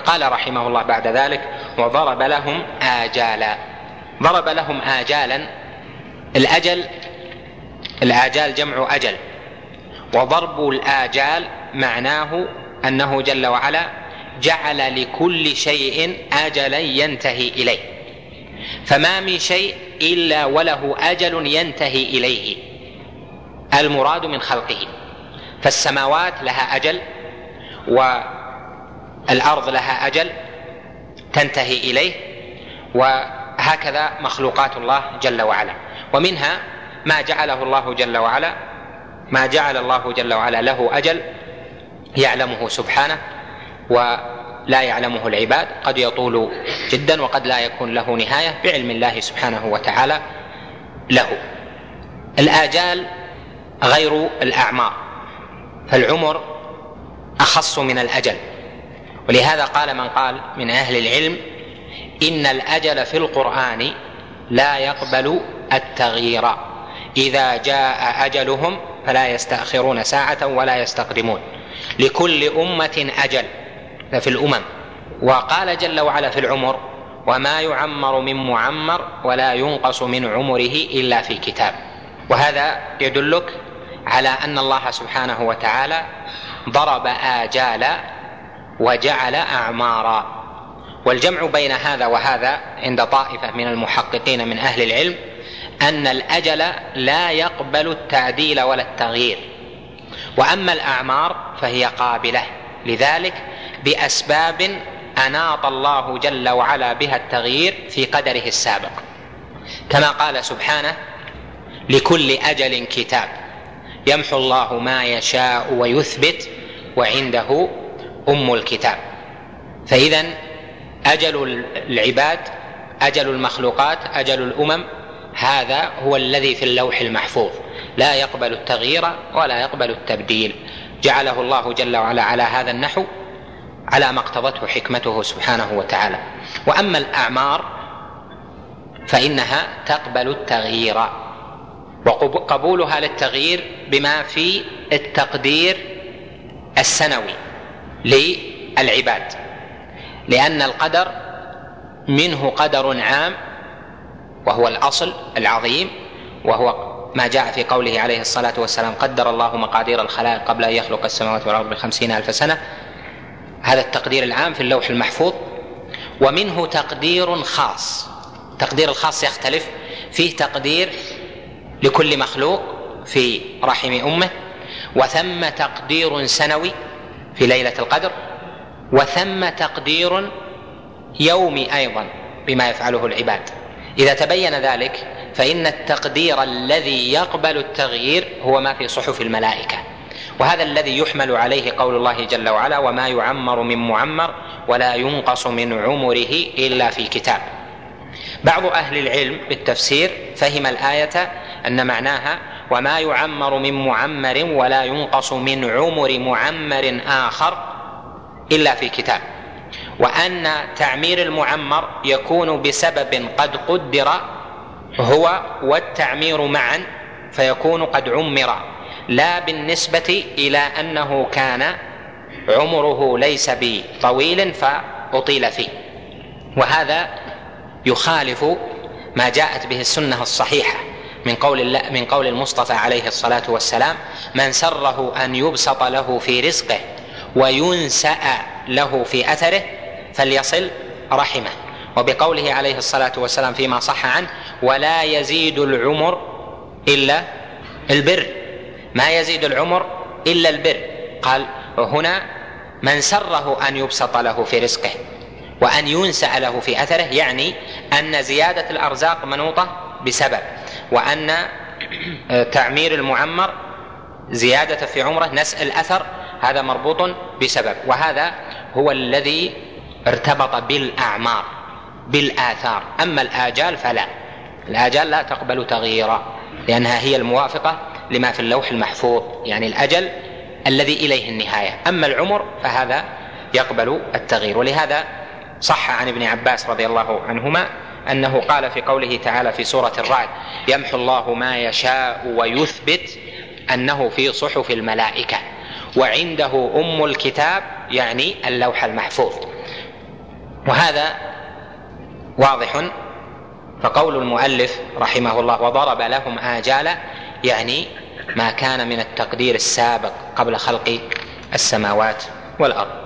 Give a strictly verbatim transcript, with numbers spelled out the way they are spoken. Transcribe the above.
قال رحمه الله بعد ذلك: وضرب لهم آجالا. ضرب لهم آجالا. الأجل الآجال جمع أجل، وضرب الآجال معناه أنه جل وعلا جعل لكل شيء أجلا ينتهي إليه، فما من شيء إلا وله أجل ينتهي إليه، المراد من خلقه. فالسماوات لها أجل، والأرض لها أجل تنتهي إليه، وهكذا مخلوقات الله جل وعلا. ومنها ما جعله الله جل وعلا ما جعل الله جل وعلا له أجل يعلمه سبحانه ولا يعلمه العباد، قد يطول جدا وقد لا يكون له نهاية بعلم الله سبحانه وتعالى له. الآجال غير الأعمار، فالعمر أخص من الأجل، ولهذا قال من قال من أهل العلم: إن الأجل في القرآن لا يقبل التغيير، إذا جاء أجلهم فلا يستأخرون ساعة ولا يستقدمون، لكل أمة أجل في الأمم. وقال جل وعلا في العمر: وما يعمر من معمر ولا ينقص من عمره إلا في كتاب. وهذا يدلك على أن الله سبحانه وتعالى ضرب آجالا وجعل أعمارا. والجمع بين هذا وهذا عند طائفة من المحققين من أهل العلم أن الأجل لا يقبل التعديل ولا التغيير، وأما الأعمار فهي قابلة لذلك بأسباب أناط الله جل وعلا بها التغيير في قدره السابق، كما قال سبحانه: لكل أجل كتاب يمحو الله ما يشاء ويثبت وعنده أم الكتاب. فإذن أجل العباد، أجل المخلوقات، أجل الأمم، هذا هو الذي في اللوح المحفوظ، لا يقبل التغيير ولا يقبل التبديل، جعله الله جل وعلا على هذا النحو على ما اقتضته حكمته سبحانه وتعالى. وأما الأعمار فإنها تقبل التغيير، وقبولها للتغيير بما في التقدير السنوي للعباد، لأن القدر منه قدر عام وهو الأصل العظيم، وهو ما جاء في قوله عليه الصلاة والسلام: قدر الله مقادير الخلائق قبل أن يخلق السماوات والأرض بخمسين ألف سنة. هذا التقدير العام في اللوح المحفوظ. ومنه تقدير خاص، تقدير الخاص يختلف، فيه تقدير لكل مخلوق في رحم أمه، وثم تقدير سنوي في ليلة القدر، وثم تقدير يومي أيضا بما يفعله العباد. إذا تبين ذلك فإن التقدير الذي يقبل التغيير هو ما في صحف الملائكة، وهذا الذي يحمل عليه قول الله جل وعلا: وما يعمر من معمر ولا ينقص من عمره إلا في كتاب. بعض أهل العلم بالتفسير فهم الآية أن معناها: وما يعمر من معمر ولا ينقص من عمر معمر آخر إلا في كتاب، وأن تعمير المعمر يكون بسبب قد قدر هو والتعمير معا، فيكون قد عمر، لا بالنسبة إلى أنه كان عمره ليس بطويل فأطيل فيه. وهذا يخالف ما جاءت به السنة الصحيحة من قول الله من قول المصطفى عليه الصلاة والسلام: من سره أن يبسط له في رزقه وينسأ له في أثره فليصل رحمه. وبقوله عليه الصلاة والسلام فيما صح عنه: ولا يزيد العمر إلا البر، ما يزيد العمر إلا البر. قال هنا: من سره أن يبسط له في رزقه وأن ينسأ له في أثره، يعني أن زيادة الأرزاق منوطة بسبب، وأن تعمير المعمر زيادة في عمره نسأ الأثر هذا مربوط بسبب. وهذا هو الذي ارتبط بالأعمار بالآثار. أما الآجال فلا، الآجال لا تقبل تغييرا، لأنها هي الموافقة لما في اللوح المحفوظ، يعني الأجل الذي إليه النهاية. أما العمر فهذا يقبل التغيير. ولهذا صح عن ابن عباس رضي الله عنهما أنه قال في قوله تعالى في سورة الرعد: يمحو الله ما يشاء ويثبت، أنه في صحف الملائكة وعنده أم الكتاب، يعني اللوح المحفوظ. وهذا واضح. فقول المؤلف رحمه الله وضرب لهم آجالا يعني ما كان من التقدير السابق قبل خلق السماوات والأرض.